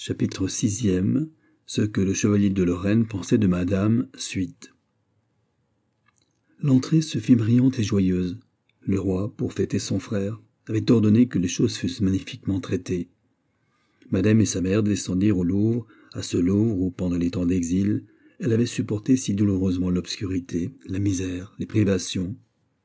Chapitre 6e. Ce que le chevalier de Lorraine pensait de madame, suite. L'entrée se fit brillante et joyeuse. Le roi, pour fêter son frère, avait ordonné que les choses fussent magnifiquement traitées. Madame et sa mère descendirent au Louvre, à ce Louvre où, pendant les temps d'exil, elle avait supporté si douloureusement l'obscurité, la misère, les privations.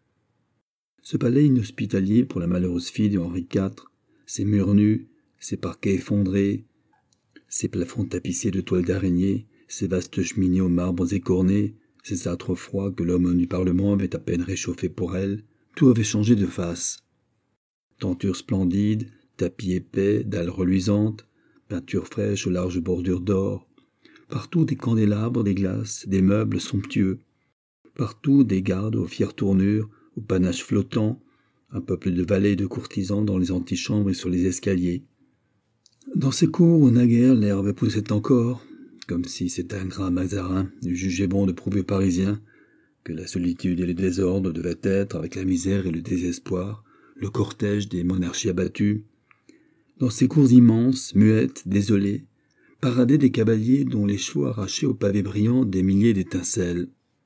Ce palais inhospitalier pour la malheureuse fille de Henri IV, ses murs nus, ses parquets effondrés, ses plafonds tapissés de toiles d'araignée, ses vastes cheminées aux marbres écornés, ses âtres froids que l'homme du Parlement avait à peine réchauffés pour elle, tout avait changé de face. Tentures splendides, tapis épais, dalles reluisantes, peintures fraîches aux larges bordures d'or, partout des candélabres, des glaces, des meubles somptueux, partout des gardes aux fières tournures, aux panaches flottants, un peuple de valets et de courtisans dans les antichambres et sur les escaliers. Dans ces cours où naguère l'herbe poussait encore, comme si cet ingrat Mazarin eût jugé bon de prouver aux Parisiens que la solitude et le désordre devaient être, avec la misère et le désespoir, le cortège des monarchies abattues. Dans ces cours immenses, muettes, désolées, paradaient des cavaliers dont les chevaux arrachaient au pavé brillant des milliers d'étincelles.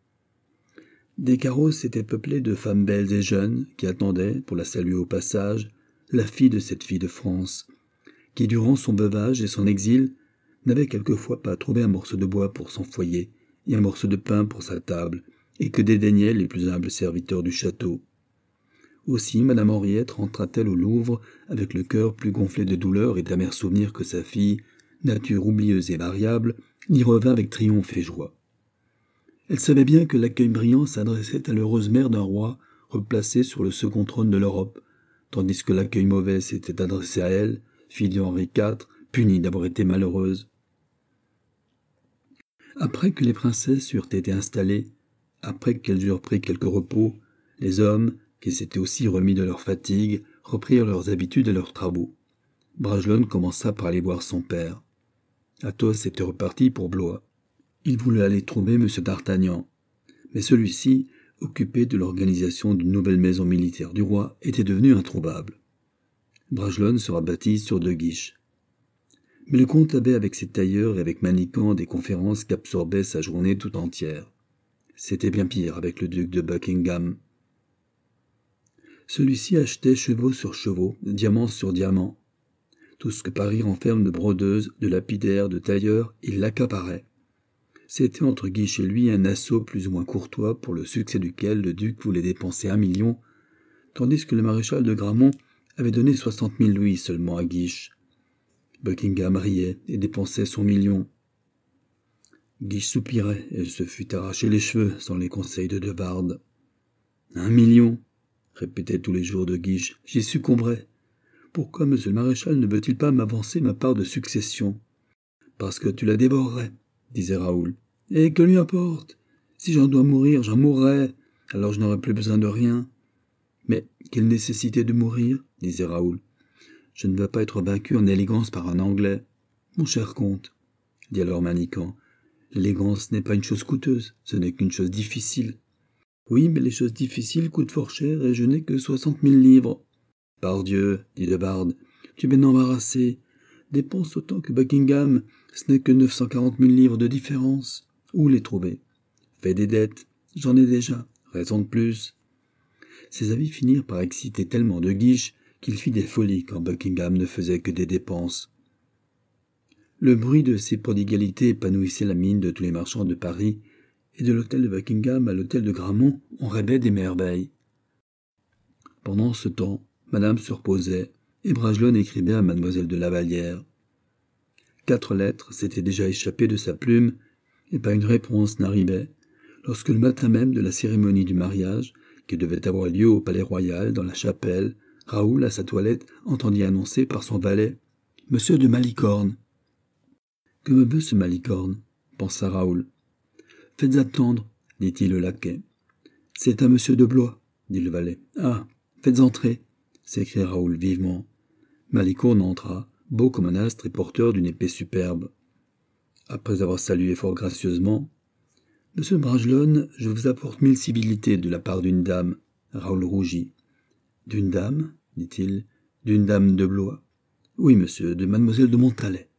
Des carrosses étaient peuplés de femmes belles et jeunes qui attendaient, pour la saluer au passage, la fille de cette fille de France, qui, durant son veuvage et son exil, n'avait quelquefois pas trouvé un morceau de bois pour son foyer et un morceau de pain pour sa table, et que dédaignaient les plus humbles serviteurs du château. Aussi madame Henriette rentra-t-elle au Louvre avec le cœur plus gonflé de douleur et d'amers souvenirs que sa fille, nature oublieuse et variable, y revint avec triomphe et joie. Elle savait bien que l'accueil brillant s'adressait à l'heureuse mère d'un roi replacé sur le second trône de l'Europe, tandis que l'accueil mauvais s'était adressé à elle, fille de Henri IV, punie d'avoir été malheureuse. Après que les princesses eurent été installées, après qu'elles eurent pris quelque repos, les hommes, qui s'étaient aussi remis de leur fatigue, reprirent leurs habitudes et leurs travaux. Bragelonne commença par aller voir son père. Athos était reparti pour Blois. Il voulut aller trouver M. d'Artagnan, mais celui-ci, occupé de l'organisation d'une nouvelle maison militaire du roi, était devenu introuvable. Bragelonne se rabattit sur De Guiche. Mais le comte avait avec ses tailleurs et avec Manicamp des conférences qu'absorbait sa journée tout entière. C'était bien pire avec le duc de Buckingham. Celui-ci achetait chevaux sur chevaux, diamants sur diamants. Tout ce que Paris renferme de brodeuses, de lapidaires, de tailleurs, il l'accaparait. C'était entre Guiche et lui un assaut plus ou moins courtois pour le succès duquel le duc voulait dépenser 1 million, tandis que le maréchal de Gramont avait donné 60 000 louis seulement à Guiche. Buckingham riait et dépensait son million. Guiche soupirait et se fut arraché les cheveux sans les conseils de De Wardes. 1 million, répétait tous les jours De Guiche, j'y succomberais. Pourquoi monsieur le maréchal ne veut-il pas m'avancer ma part de succession? Parce que tu la dévorerais, disait Raoul. Et que lui importe? Si j'en dois mourir, j'en mourrai, alors je n'aurai plus besoin de rien. Mais quelle nécessité de mourir, disait Raoul. Je ne veux pas être vaincu en élégance par un Anglais. Mon cher comte, dit alors Manicamp, l'élégance n'est pas une chose coûteuse, ce n'est qu'une chose difficile. Oui, mais les choses difficiles coûtent fort cher et je n'ai que 60 000 livres. Pardieu, dit De Wardes, tu es bien embarrassé. Dépense autant que Buckingham, ce n'est que 940 000 livres de différence. Où les trouver? Fais des dettes, j'en ai déjà, raison de plus. Ces avis finirent par exciter tellement De Guiche qu'il fit des folies quand Buckingham ne faisait que des dépenses. Le bruit de ces prodigalités épanouissait la mine de tous les marchands de Paris, et de l'hôtel de Buckingham à l'hôtel de Gramont, on rêvait des merveilles. Pendant ce temps, madame se reposait, et Bragelonne écrivait à mademoiselle de Lavallière. 4 lettres s'étaient déjà échappées de sa plume, et pas une réponse n'arrivait, lorsque le matin même de la cérémonie du mariage, qui devait avoir lieu au Palais Royal, dans la chapelle, Raoul, à sa toilette, entendit annoncer par son valet « Monsieur de Malicorne ». « Que me veut ce Malicorne ?» pensa Raoul. « Faites attendre, dit-il au laquais. « C'est à monsieur de Blois, dit le valet. « Ah, faites entrer, s'écria Raoul vivement. Malicorne entra, beau comme un astre et porteur d'une épée superbe. Après avoir salué fort gracieusement, « Monsieur Bragelonne, je vous apporte 1000 civilités de la part d'une dame. » Raoul rougit. « D'une dame, dit-il, d'une dame de Blois. Oui, monsieur, de mademoiselle de Montalet.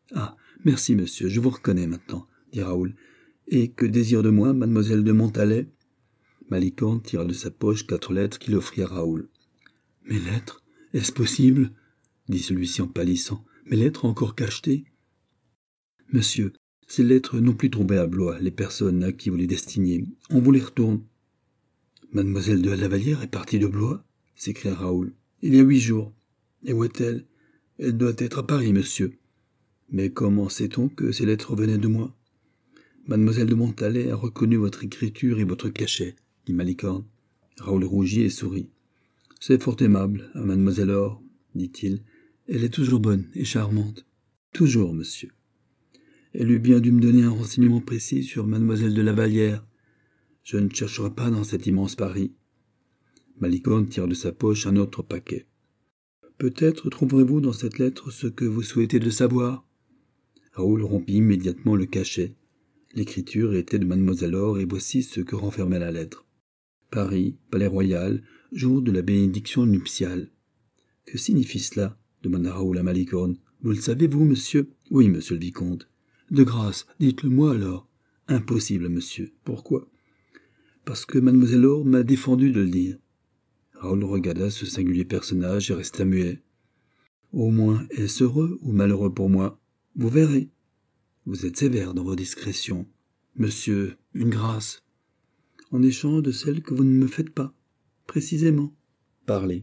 Ah, merci, monsieur, je vous reconnais maintenant, dit Raoul. Et que désire de moi, mademoiselle de Montalais? Malicorne tira de sa poche 4 lettres qu'il offrit à Raoul. Mes lettres? Est-ce possible? Dit celui-ci en pâlissant. Mes lettres encore cachetées? Monsieur, ces lettres n'ont plus trouvé à Blois les personnes à qui vous les destiniez. On vous les retourne. Mademoiselle de Lavallière est partie de Blois? S'écria Raoul. Il y a 8 jours. Et où est-elle? Elle doit être à Paris, monsieur. Mais comment sait-on que ces lettres venaient de moi? Mademoiselle de Montalais a reconnu votre écriture et votre cachet, dit Malicorne. Raoul rougit et sourit. C'est fort aimable, à mademoiselle Or, dit-il. Elle est toujours bonne et charmante. Toujours, monsieur. Elle eût bien dû me donner un renseignement précis sur mademoiselle de Lavallière. Je ne chercherai pas dans cet immense Paris. Malicorne tire de sa poche un autre paquet. Peut-être trouverez-vous dans cette lettre ce que vous souhaitez de savoir. Raoul rompit immédiatement le cachet. L'écriture était de mademoiselle Or, et voici ce que renfermait la lettre. Paris, Palais Royal, jour de la bénédiction nuptiale. Que signifie cela? Demanda Raoul à Malicorne. Vous le savez, vous, monsieur? Oui, monsieur le vicomte. De grâce, dites-le-moi alors. Impossible, monsieur. Pourquoi? Parce que mademoiselle Or m'a défendu de le dire. Raoul regarda ce singulier personnage et resta muet. Au moins, est-ce heureux ou malheureux pour moi? Vous verrez. Vous êtes sévère dans vos discrétions. Monsieur, une grâce. En échange de celle que vous ne me faites pas. Précisément. Parlez.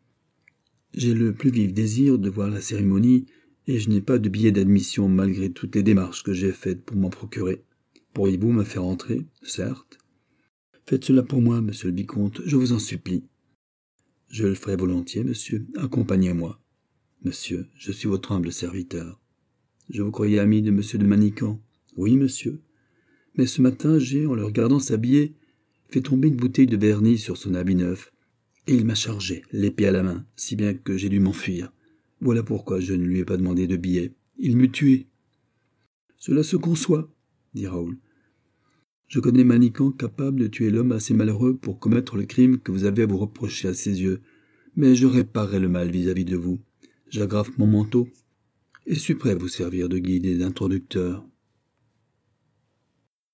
J'ai le plus vif désir de voir la cérémonie, et je n'ai pas de billet d'admission malgré toutes les démarches que j'ai faites pour m'en procurer. Pourriez-vous me faire entrer? Certes. Faites cela pour moi, monsieur le vicomte, je vous en supplie. Je le ferai volontiers, monsieur. Accompagnez-moi. Monsieur, je suis votre humble serviteur. Je vous croyais ami de monsieur de Manicamp. Oui, monsieur. Mais ce matin, j'ai, en le regardant s'habiller, fait tomber une bouteille de vernis sur son habit neuf, et il m'a chargé, l'épée à la main, si bien que j'ai dû m'enfuir. Voilà pourquoi je ne lui ai pas demandé de billet. Il m'eût tué. Cela se conçoit, dit Raoul. Je connais Manicamp capable de tuer l'homme assez malheureux pour commettre le crime que vous avez à vous reprocher à ses yeux, mais je réparerai le mal vis-à-vis de vous. J'agrafe mon manteau, et suis prêt à vous servir de guide et d'introducteur.